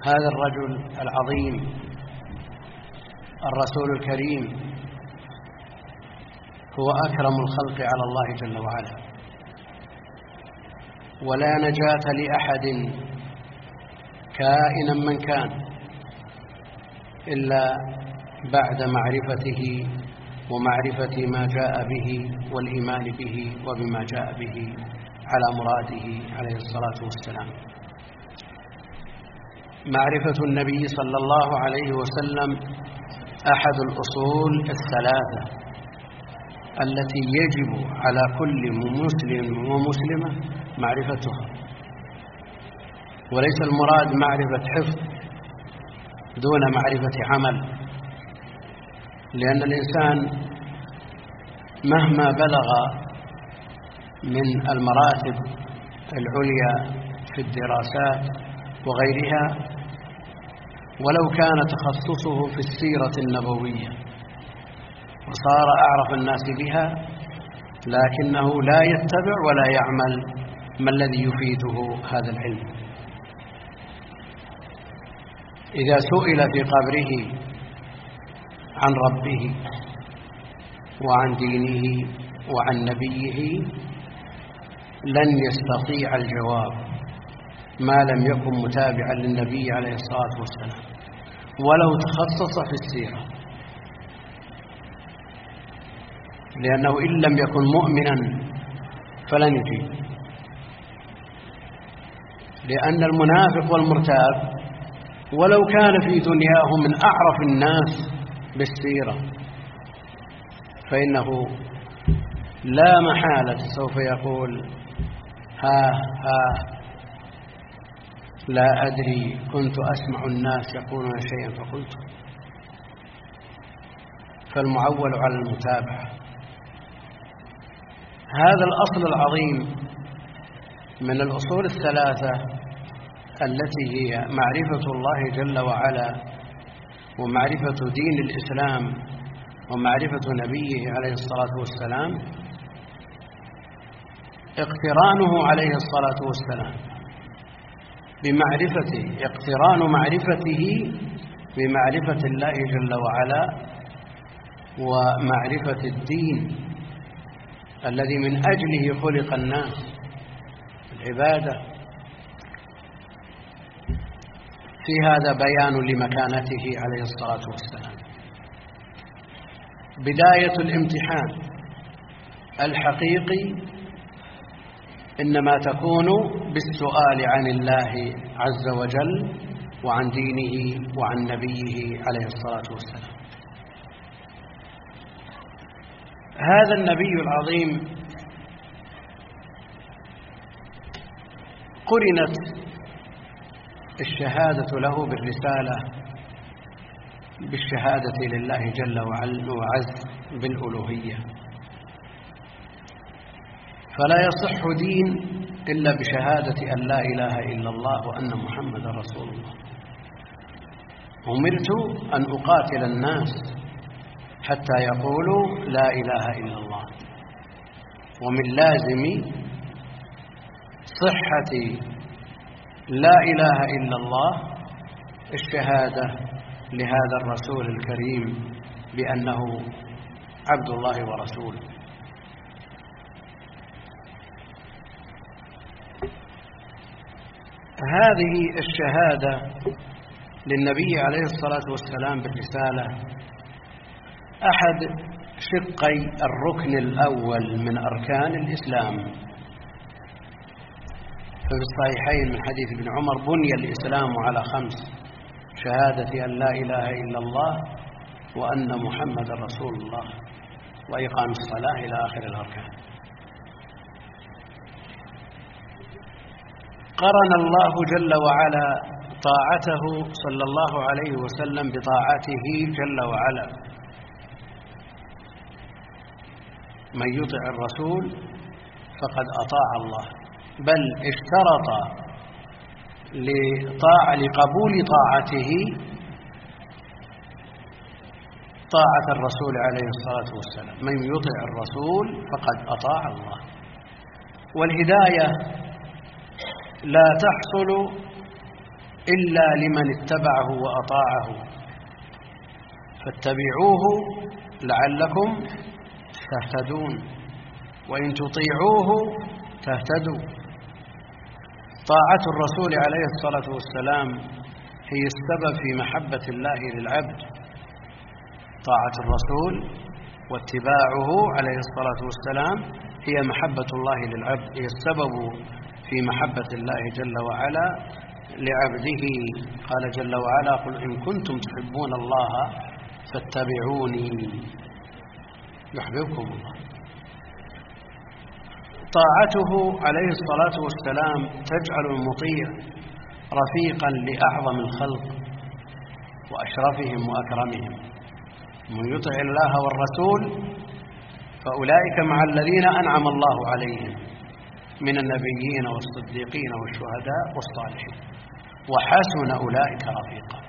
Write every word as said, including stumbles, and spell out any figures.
هذا الرجل العظيم الرسول الكريم هو أكرم الخلق على الله جل وعلا، ولا نجاة لأحد كائنا من كان إلا بعد معرفته ومعرفة ما جاء به والإيمان به وبما جاء به على مراده عليه الصلاة والسلام. معرفة النبي صلى الله عليه وسلم أحد الأصول الثلاثة التي يجب على كل مسلم ومسلمة معرفتها، وليس المراد معرفة حفظ دون معرفة عمل، لأن الإنسان مهما بلغ من المراتب العليا في الدراسات وغيرها، ولو كان تخصصه في السيرة النبوية وصار أعرف الناس بها، لكنه لا يتبع ولا يعمل ما الذي يفيده هذا العلم. إذا سئل في قبره عن ربه وعن دينه وعن نبيه لن يستطيع الجواب ما لم يكن متابعا للنبي عليه الصلاة والسلام ولو تخصص في السيرة، لأنه إن لم يكن مؤمنا فلن يجيب، لأن المنافق والمرتاب ولو كان في دنياه من أعرف الناس بالسيرة فإنه لا محالة سوف يقول ها ها لا أدري كنت أسمع الناس يقولون شيئا فقلت. فالمعول على المتابعة. هذا الأصل العظيم من الأصول الثلاثة التي هي معرفة الله جل وعلا ومعرفة دين الإسلام ومعرفة نبيه عليه الصلاة والسلام، اقترانه عليه الصلاة والسلام بمعرفته، اقتران معرفته بمعرفة الله جل وعلا ومعرفة الدين الذي من أجله خلق الناس، العبادة. في هذا بيان لمكانته عليه الصلاة والسلام. بداية الامتحان الحقيقي إنما تكون بالسؤال عن الله عز وجل وعن دينه وعن نبيه عليه الصلاة والسلام. هذا النبي العظيم قرنت الشهادة له بالرسالة بالشهادة لله جل وعز بالألوهية، فلا يصح دين إلا بشهادة أن لا إله إلا الله وأن محمد رسول الله. أمرت أن أقاتل الناس حتى يقولوا لا إله إلا الله، ومن لازم صحة لا إله إلا الله الشهادة لهذا الرسول الكريم بأنه عبد الله ورسوله. هذه الشهادة للنبي عليه الصلاة والسلام بالرسالة أحد شقي الركن الأول من أركان الإسلام. ففي الصحيحين من حديث ابن عمر: بني الإسلام على خمس: شهادة أن لا إله إلا الله وأن محمد رسول الله وإقام الصلاة إلى آخر الأركان. قرن الله جل وعلا طاعته صلى الله عليه وسلم بطاعته جل وعلا. من يطع الرسول فقد أطاع الله، بل اشترط لطاعة لقبول طاعته طاعة الرسول عليه الصلاة والسلام. من يطع الرسول فقد أطاع الله. والهداية لا تحصل إلا لمن اتبعه وأطاعه، فاتبعوه لعلكم تهتدون، وإن تطيعوه تهتدوا. طاعة الرسول عليه الصلاة والسلام هي السبب في محبة الله للعبد. طاعة الرسول واتباعه عليه الصلاة والسلام هي محبة الله للعبد، هي السبب في محبة الله جل وعلا لعبده. قال جل وعلا: قل إن كنتم تحبون الله فاتبعوني يحببكم الله. طاعته عليه الصلاة والسلام تجعل المطيع رفيقا لأعظم الخلق وأشرفهم وأكرمهم. من يطع الله والرسول فأولئك مع الذين أنعم الله عليهم من النبيين والصديقين والشهداء والصالحين، وحسن أولئك رفيقا.